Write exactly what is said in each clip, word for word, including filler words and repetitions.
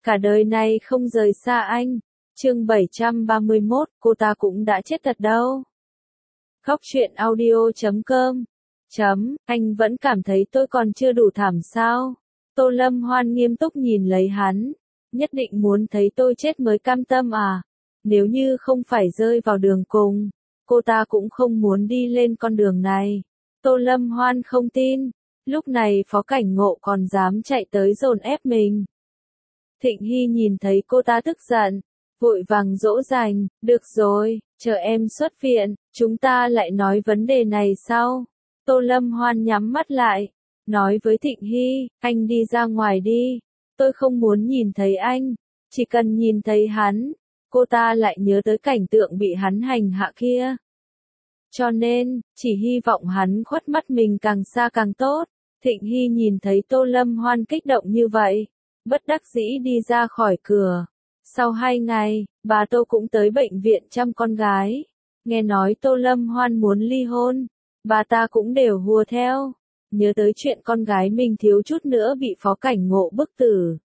cả đời này không rời xa anh. Chương bảy trăm ba mươi mốt, cô ta cũng đã chết thật đâu. Khóc chuyện audio chấm com Chấm, anh vẫn cảm thấy tôi còn chưa đủ thảm sao? Tô Lâm Hoan nghiêm túc nhìn lấy hắn. Nhất định muốn thấy tôi chết mới cam tâm à? Nếu như không phải rơi vào đường cùng, cô ta cũng không muốn đi lên con đường này. Tô Lâm Hoan không tin. Lúc này Phó Cảnh Ngộ còn dám chạy tới dồn ép mình. Thịnh Hy nhìn thấy cô ta tức giận, vội vàng dỗ dành, được rồi, chờ em xuất viện, chúng ta lại nói vấn đề này sau. Tô Lâm Hoan nhắm mắt lại, nói với Thịnh Hy, anh đi ra ngoài đi, tôi không muốn nhìn thấy anh, chỉ cần nhìn thấy hắn, cô ta lại nhớ tới cảnh tượng bị hắn hành hạ kia. Cho nên, chỉ hy vọng hắn khuất mắt mình càng xa càng tốt. Thịnh Hy nhìn thấy Tô Lâm Hoan kích động như vậy, bất đắc dĩ đi ra khỏi cửa. Sau hai ngày, bà Tô cũng tới bệnh viện chăm con gái. Nghe nói Tô Lâm Hoan muốn ly hôn, bà ta cũng đều hùa theo. Nhớ tới chuyện con gái mình thiếu chút nữa bị Phó Cảnh Ngộ bức tử,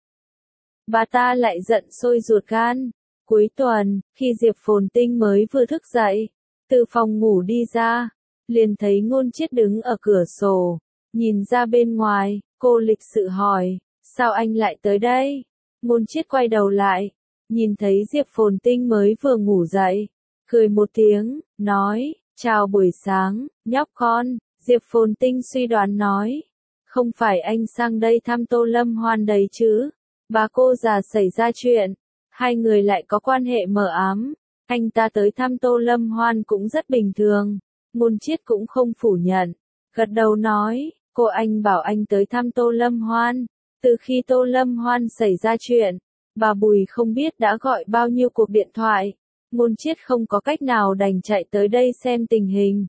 bà ta lại giận sôi ruột gan. Cuối tuần, khi Diệp Phồn Tinh mới vừa thức dậy, từ phòng ngủ đi ra, liền thấy Ngôn Chiết đứng ở cửa sổ, nhìn ra bên ngoài. Cô lịch sự hỏi, sao anh lại tới đây? Ngôn Chiết quay đầu lại, nhìn thấy Diệp Phồn Tinh mới vừa ngủ dậy, cười một tiếng, nói, chào buổi sáng, nhóc con. Diệp Phồn Tinh suy đoán nói, không phải anh sang đây thăm Tô Lâm Hoan đấy chứ? Bà cô già xảy ra chuyện, hai người lại có quan hệ mờ ám, anh ta tới thăm Tô Lâm Hoan cũng rất bình thường. Ngôn Chiết cũng không phủ nhận, gật đầu nói, cô anh bảo anh tới thăm Tô Lâm Hoan. Từ khi Tô Lâm Hoan xảy ra chuyện, bà Bùi không biết đã gọi bao nhiêu cuộc điện thoại. Ngôn Chiết không có cách nào đành chạy tới đây xem tình hình.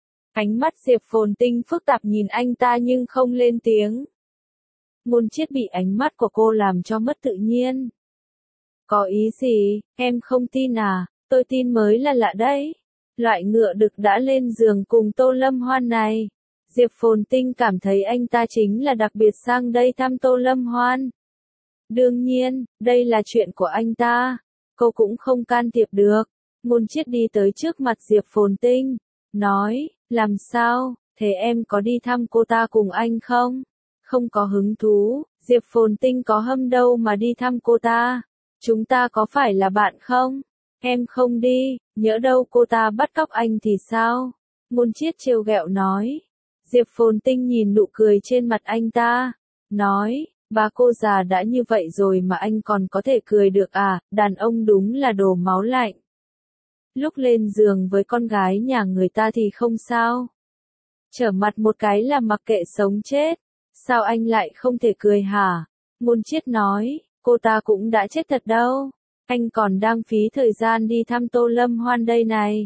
Ánh mắt Diệp Phồn Tinh phức tạp nhìn anh ta nhưng không lên tiếng. Ngôn Chiết bị ánh mắt của cô làm cho mất tự nhiên. Có ý gì, em không tin à? Tôi tin mới là lạ đấy. Loại ngựa đực đã lên giường cùng Tô Lâm Hoan này. Diệp Phồn Tinh cảm thấy anh ta chính là đặc biệt sang đây thăm Tô Lâm Hoan. Đương nhiên, đây là chuyện của anh ta, cô cũng không can thiệp được. Ngôn Chiết đi tới trước mặt Diệp Phồn Tinh, nói, làm sao, thế em có đi thăm cô ta cùng anh không? Không có hứng thú. Diệp Phồn Tinh có hâm đâu mà đi thăm cô ta. Chúng ta có phải là bạn không? Em không đi, nhỡ đâu cô ta bắt cóc anh thì sao? Ngôn Chiết trêu ghẹo nói. Diệp Phồn Tinh nhìn nụ cười trên mặt anh ta, nói, bà cô già đã như vậy rồi mà anh còn có thể cười được à? Đàn ông đúng là đồ máu lạnh. Lúc lên giường với con gái nhà người ta thì không sao, trở mặt một cái là mặc kệ sống chết. Sao anh lại không thể cười hả? Ngôn Chiết nói, cô ta cũng đã chết thật đâu. Anh còn đang phí thời gian đi thăm Tô Lâm Hoan đây này.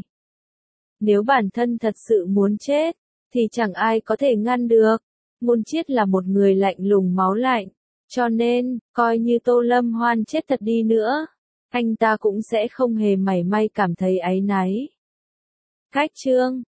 Nếu bản thân thật sự muốn chết, thì chẳng ai có thể ngăn được. Ngôn Chiết là một người lạnh lùng máu lạnh, cho nên, coi như Tô Lâm Hoan chết thật đi nữa, anh ta cũng sẽ không hề mảy may cảm thấy áy náy. Cách chương